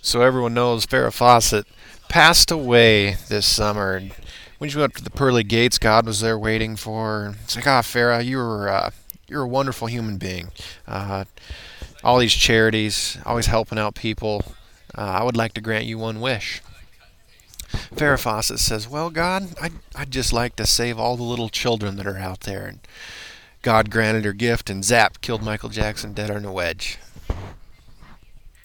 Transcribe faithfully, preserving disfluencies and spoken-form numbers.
So everyone knows Farrah Fawcett passed away this summer. And when she went up to the pearly gates, God was there waiting for her. It's like, ah, Farrah, you were uh, you're a wonderful human being. Uh, all these charities, always helping out people. Uh, I would like to grant you one wish. Farrah Fawcett says, "Well, God, I'd, I'd just like to save all the little children that are out there." And God granted her gift, and zap, killed Michael Jackson dead on a wedge.